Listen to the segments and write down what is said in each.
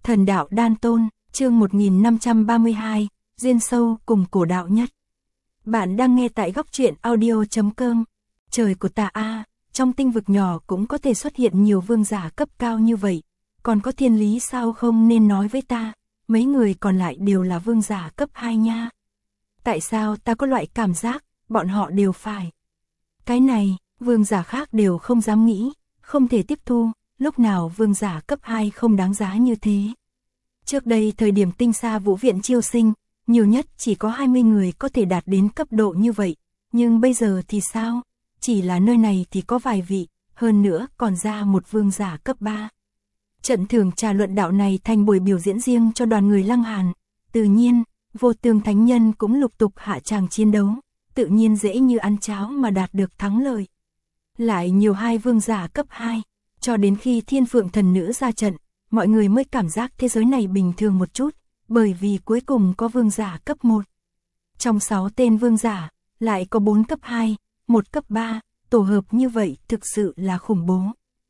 Thần đạo đan tôn, chương 1532, duyên sâu cùng cổ đạo nhất. Bạn đang nghe tại góc truyện audio.com. Trời của ta a, trong tinh vực nhỏ cũng có thể xuất hiện nhiều vương giả cấp cao như vậy, còn có thiên lý sao không nên nói với ta, mấy người còn lại đều là vương giả cấp 2 nha. Tại sao ta có loại cảm giác, bọn họ đều phải. Cái này, vương giả khác đều không dám nghĩ, không thể tiếp thu, lúc nào vương giả cấp 2 không đáng giá như thế. Trước đây thời điểm tinh xa vũ viện chiêu sinh, nhiều nhất chỉ có 20 người có thể đạt đến cấp độ như vậy, nhưng bây giờ thì sao? Chỉ là nơi này thì có vài vị, hơn nữa còn ra một vương giả cấp 3. Trận thưởng trà luận đạo này thành buổi biểu diễn riêng cho đoàn người Lăng Hàn, tự nhiên, vô tương thánh nhân cũng lục tục hạ tràng chiến đấu, tự nhiên dễ như ăn cháo mà đạt được thắng lợi. Lại nhiều hai vương giả cấp 2, cho đến khi Thiên Phượng thần nữ ra trận, mọi người mới cảm giác thế giới này bình thường một chút, bởi vì cuối cùng có vương giả cấp 1. Trong 6 tên vương giả, lại có 4 cấp 2, 1 cấp 3, tổ hợp như vậy thực sự là khủng bố.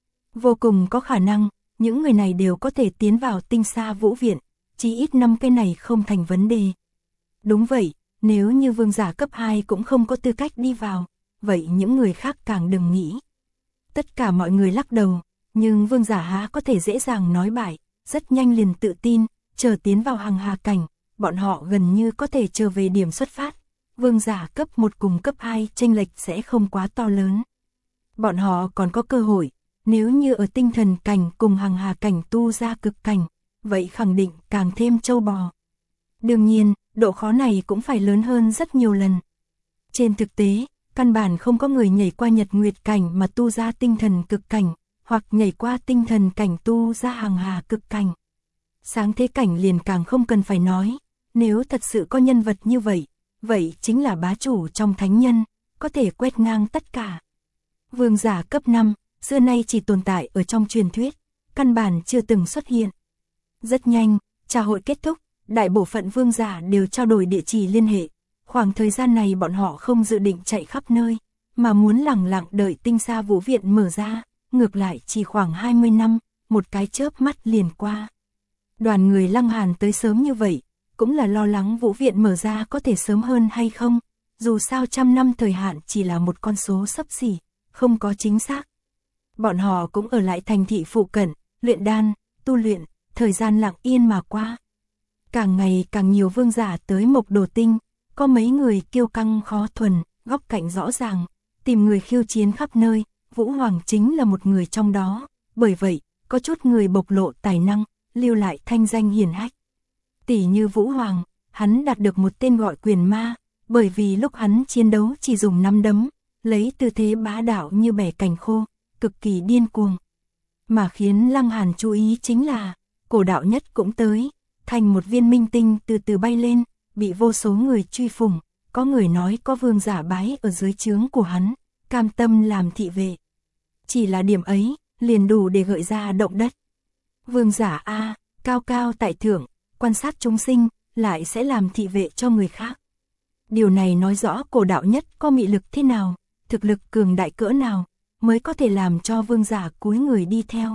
Vô cùng có khả năng, những người này đều có thể tiến vào tinh xa vũ viện, chỉ ít 5 cái này không thành vấn đề. Đúng vậy, nếu như vương giả cấp 2 cũng không có tư cách đi vào, vậy những người khác càng đừng nghĩ. Tất cả mọi người lắc đầu, nhưng vương giả há có thể dễ dàng nói bại, rất nhanh liền tự tin, chờ tiến vào hằng hà cảnh, bọn họ gần như có thể trở về điểm xuất phát. Vương giả cấp 1 cùng cấp 2 chênh lệch sẽ không quá to lớn. Bọn họ còn có cơ hội, nếu như ở tinh thần cảnh cùng hằng hà cảnh tu ra cực cảnh, vậy khẳng định càng thêm trâu bò. Đương nhiên, độ khó này cũng phải lớn hơn rất nhiều lần. Trên thực tế, căn bản không có người nhảy qua nhật nguyệt cảnh mà tu ra tinh thần cực cảnh, hoặc nhảy qua tinh thần cảnh tu ra hằng hà cực cảnh. Sáng thế cảnh liền càng không cần phải nói, nếu thật sự có nhân vật như vậy, vậy chính là bá chủ trong thánh nhân, có thể quét ngang tất cả. Vương giả cấp 5, xưa nay chỉ tồn tại ở trong truyền thuyết, căn bản chưa từng xuất hiện. Rất nhanh, trà hội kết thúc, đại bộ phận vương giả đều trao đổi địa chỉ liên hệ. Khoảng thời gian này bọn họ không dự định chạy khắp nơi, mà muốn lẳng lặng đợi tinh xa vũ viện mở ra, ngược lại chỉ khoảng 20 năm, một cái chớp mắt liền qua. Đoàn người Lăng Hàn tới sớm như vậy, cũng là lo lắng vũ viện mở ra có thể sớm hơn hay không, dù sao 100 năm thời hạn chỉ là một con số xấp xỉ, không có chính xác. Bọn họ cũng ở lại thành thị phụ cận, luyện đan, tu luyện, thời gian lặng yên mà qua. Càng ngày càng nhiều vương giả tới Mộc Đồ Tinh, có mấy người kiêu căng khó thuần, góc cạnh rõ ràng, tìm người khiêu chiến khắp nơi, Vũ Hoàng chính là một người trong đó, bởi vậy, có chút người bộc lộ tài năng, lưu lại thanh danh hiển hách. Tỷ như Vũ Hoàng, hắn đạt được một tên gọi Quyền Ma, bởi vì lúc hắn chiến đấu chỉ dùng 5 đấm, lấy tư thế bá đạo như bẻ cành khô, cực kỳ điên cuồng. Mà khiến Lăng Hàn chú ý chính là, cổ đạo nhất cũng tới, thành một viên minh tinh từ từ bay lên, bị vô số người truy phủng, có người nói có vương giả bái ở dưới trướng của hắn, cam tâm làm thị vệ. Chỉ là điểm ấy, liền đủ để gợi ra động đất. Vương giả A, cao cao tại thượng, quan sát chúng sinh, lại sẽ làm thị vệ cho người khác. Điều này nói rõ cổ đạo nhất có mị lực thế nào, thực lực cường đại cỡ nào, mới có thể làm cho vương giả cúi người đi theo.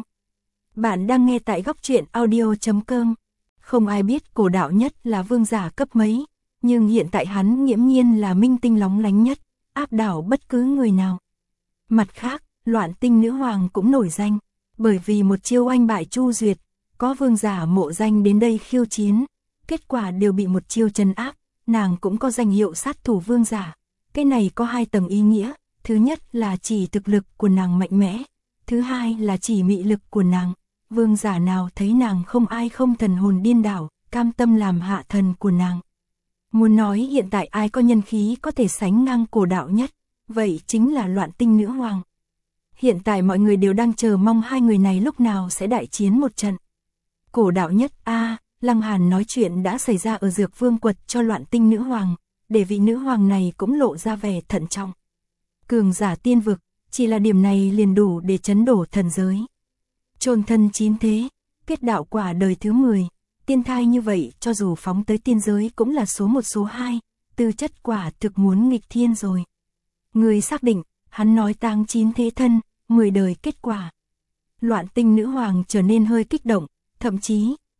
Bạn đang nghe tại góc truyện audio.com. Không ai biết cổ đạo nhất là vương giả cấp mấy, nhưng hiện tại hắn nghiễm nhiên là minh tinh lóng lánh nhất, áp đảo bất cứ người nào. Mặt khác, Loạn Tinh nữ hoàng cũng nổi danh, bởi vì một chiêu oanh bại Chu Duyệt, có vương giả mộ danh đến đây khiêu chiến, kết quả đều bị một chiêu trấn áp, nàng cũng có danh hiệu sát thủ vương giả. Cái này có 2 tầng ý nghĩa, thứ nhất là chỉ thực lực của nàng mạnh mẽ, thứ hai là chỉ mị lực của nàng. Vương giả nào thấy nàng không ai không thần hồn điên đảo, cam tâm làm hạ thần của nàng. Muốn nói hiện tại ai có nhân khí có thể sánh ngang cổ đạo nhất, vậy chính là Loạn Tinh nữ hoàng. Hiện tại mọi người đều đang chờ mong hai người này lúc nào sẽ đại chiến một trận. Cổ đạo nhất A, Lăng Hàn nói chuyện đã xảy ra ở Dược Vương quật cho Loạn Tinh nữ hoàng, để vị nữ hoàng này cũng lộ ra vẻ thận trọng. Cường giả tiên vực, chỉ là điểm này liền đủ để chấn đổ thần giới. Chôn thân 9 thế, kết đạo quả đời thứ 10, tiên thai như vậy cho dù phóng tới tiên giới cũng là số 1 số 2, tư chất quả thực muốn nghịch thiên rồi. Người xác định, hắn nói tang 9 thế thân, 10 đời kết quả. Loạn Tinh nữ hoàng trở nên hơi kích động, thậm chí,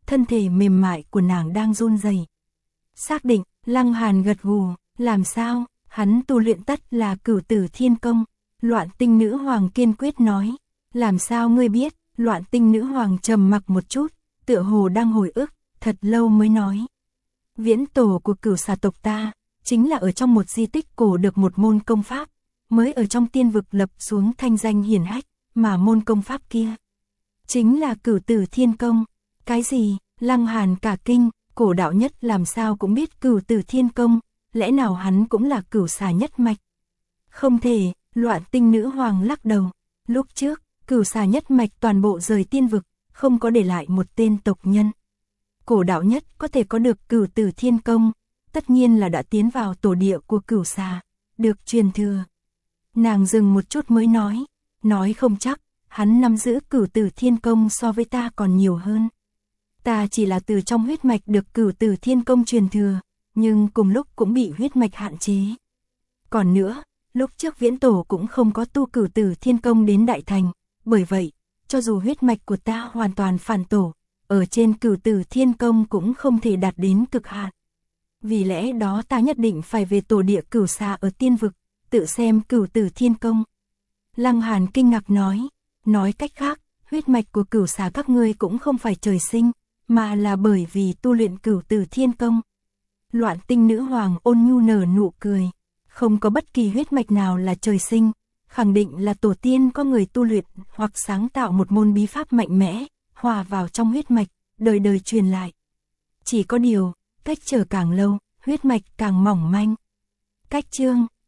thân thể mềm mại của nàng đang run rẩy. Xác định, Lăng Hàn gật gù, làm sao, hắn tu luyện tất là Cửu Tử Thiên Công. Loạn Tinh Nữ Hoàng kiên quyết nói, làm sao ngươi biết? Loạn Tinh Nữ Hoàng trầm mặc một chút, tựa hồ đang hồi ức, thật lâu mới nói. Viễn tổ của Cửu Xà tộc ta, chính là ở trong một di tích cổ được một môn công pháp, mới ở trong tiên vực lập xuống thanh danh hiển hách, mà môn công pháp kia chính là Cửu Tử Thiên Công. Cái gì? Lăng Hàn cả kinh, Cổ Đạo Nhất làm sao cũng biết Cửu Tử Thiên Công, lẽ nào hắn cũng là Cửu Xà nhất mạch? Không thể, Loạn Tinh Nữ Hoàng lắc đầu, lúc trước, Cửu Xà nhất mạch toàn bộ rời tiên vực, không có để lại một tên tộc nhân. Cổ Đạo Nhất có thể có được Cửu Tử Thiên Công, tất nhiên là đã tiến vào tổ địa của Cửu Xà, được truyền thừa. Nàng dừng một chút mới nói không chắc, hắn nắm giữ Cửu Tử Thiên Công so với ta còn nhiều hơn. Ta chỉ là từ trong huyết mạch được Cửu Tử Thiên Công truyền thừa, nhưng cùng lúc cũng bị huyết mạch hạn chế. Còn nữa, lúc trước Viễn Tổ cũng không có tu Cửu Tử Thiên Công đến đại thành, bởi vậy, cho dù huyết mạch của ta hoàn toàn phản tổ, ở trên Cửu Tử Thiên Công cũng không thể đạt đến cực hạn. Vì lẽ đó ta nhất định phải về tổ địa Cửu Xà ở tiên vực, tự xem Cửu Tử Thiên Công. Lăng Hàn kinh ngạc nói cách khác, huyết mạch của Cửu Xà các ngươi cũng không phải trời sinh, mà là bởi vì tu luyện Cửu Tử Thiên Công. Loạn Tinh Nữ Hoàng ôn nhu nở nụ cười, không có bất kỳ huyết mạch nào là trời sinh, khẳng định là tổ tiên có người tu luyện hoặc sáng tạo một môn bí pháp mạnh mẽ, hòa vào trong huyết mạch, đời đời truyền lại. Chỉ có điều, cách chờ càng lâu, huyết mạch càng mỏng manh. Cách chương